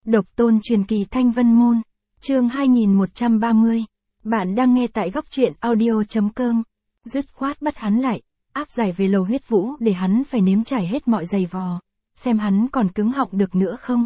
Độc tôn truyền kỳ Thanh Vân Môn, chương 2130. Bạn đang nghe tại góc truyện audio.com. Dứt khoát bắt hắn lại, áp giải về lầu huyết vũ để hắn phải nếm trải hết mọi giày vò, xem hắn còn cứng họng được nữa không.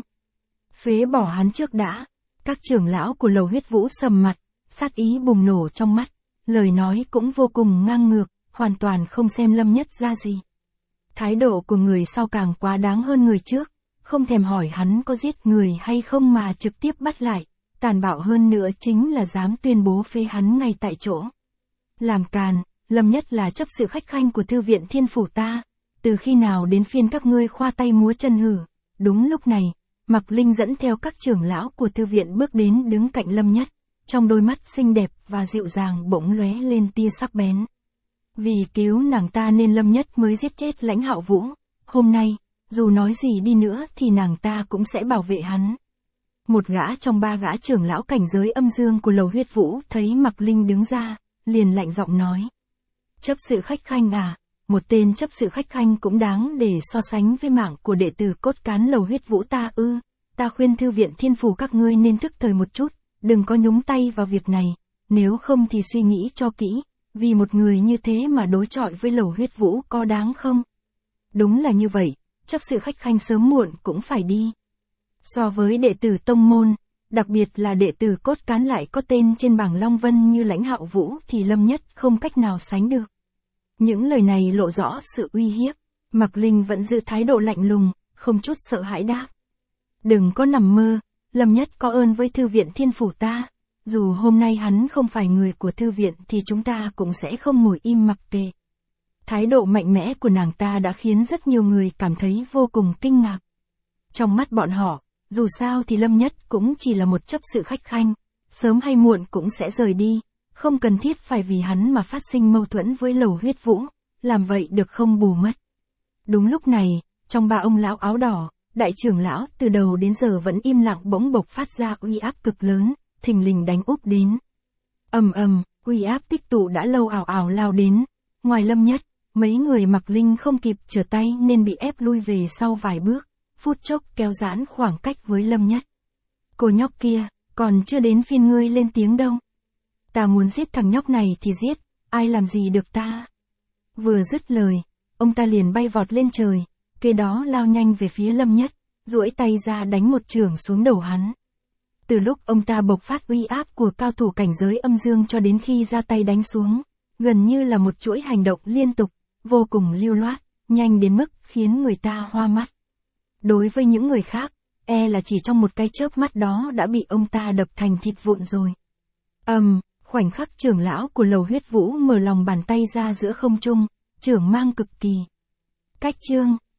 Phế bỏ hắn trước đã. Các trưởng lão của lầu huyết vũ sầm mặt, sát ý bùng nổ trong mắt, lời nói cũng vô cùng ngang ngược, hoàn toàn không xem Lâm Nhất ra gì. Thái độ của người sau càng quá đáng hơn người trước, không thèm hỏi hắn có giết người hay không mà trực tiếp bắt lại, tàn bạo hơn nữa chính là dám tuyên bố phế hắn ngay tại chỗ. Làm càn, Lâm Nhất là chấp sự khách khanh của thư viện Thiên Phủ ta, từ khi nào đến phiên các ngươi khoa tay múa chân hử. Đúng lúc này, Mạc Linh dẫn theo các trưởng lão của thư viện bước đến đứng cạnh Lâm Nhất, trong đôi mắt xinh đẹp và dịu dàng bỗng lóe lên tia sắc bén. Vì cứu nàng ta nên Lâm Nhất mới giết chết Lãnh Hạo Vũ, hôm nay, dù nói gì đi nữa thì nàng ta cũng sẽ bảo vệ hắn. Một gã trong ba gã trưởng lão cảnh giới âm dương của lầu huyết vũ thấy Mạc Linh đứng ra, liền lạnh giọng nói. Chấp sự khách khanh à, một tên chấp sự khách khanh cũng đáng để so sánh với mạng của đệ tử cốt cán lầu huyết vũ ta ư. Ta khuyên thư viện Thiên Phủ các ngươi nên thức thời một chút, đừng có nhúng tay vào việc này, nếu không thì suy nghĩ cho kỹ, vì một người như thế mà đối chọi với lầu huyết vũ có đáng không? Đúng là như vậy, chấp sự khách khanh sớm muộn cũng phải đi. So với đệ tử tông môn, đặc biệt là đệ tử cốt cán lại có tên trên bảng Long Vân như Lãnh Hạo Vũ thì Lâm Nhất không cách nào sánh được. Những lời này lộ rõ sự uy hiếp, Mạc Linh vẫn giữ thái độ lạnh lùng, không chút sợ hãi đáp. Đừng có nằm mơ, Lâm Nhất có ơn với thư viện Thiên Phủ ta, dù hôm nay hắn không phải người của thư viện thì chúng ta cũng sẽ không ngồi im mặc kệ. Thái độ mạnh mẽ của nàng ta đã khiến rất nhiều người cảm thấy vô cùng kinh ngạc. Trong mắt bọn họ, dù sao thì Lâm Nhất cũng chỉ là một chấp sự khách khanh, sớm hay muộn cũng sẽ rời đi, không cần thiết phải vì hắn mà phát sinh mâu thuẫn với lầu huyết vũ, làm vậy được không bù mất. Đúng lúc này, trong ba ông lão áo đỏ, đại trưởng lão từ đầu đến giờ vẫn im lặng bỗng bộc phát ra uy áp cực lớn, thình lình đánh úp đến. Ầm ầm, uy áp tích tụ đã lâu ảo ảo lao đến, ngoài Lâm Nhất, mấy người Mạc Linh không kịp trở tay nên bị ép lui về sau vài bước, phút chốc kéo giãn khoảng cách với Lâm Nhất. Cô nhóc kia, còn chưa đến phiên ngươi lên tiếng đâu. Ta muốn giết thằng nhóc này thì giết, ai làm gì được ta. Vừa dứt lời, ông ta liền bay vọt lên trời, kế đó lao nhanh về phía Lâm Nhất, duỗi tay ra đánh một chưởng xuống đầu hắn. Từ lúc ông ta bộc phát uy áp của cao thủ cảnh giới âm dương cho đến khi ra tay đánh xuống, gần như là một chuỗi hành động liên tục, vô cùng lưu loát, nhanh đến mức khiến người ta hoa mắt. Đối với những người khác, là chỉ trong một cái chớp mắt đó đã bị ông ta đập thành thịt vụn rồi. Khoảnh khắc trưởng lão của lầu huyết vũ mở lòng bàn tay ra giữa không trung, chưởng mang cực kỳ. Cách chương,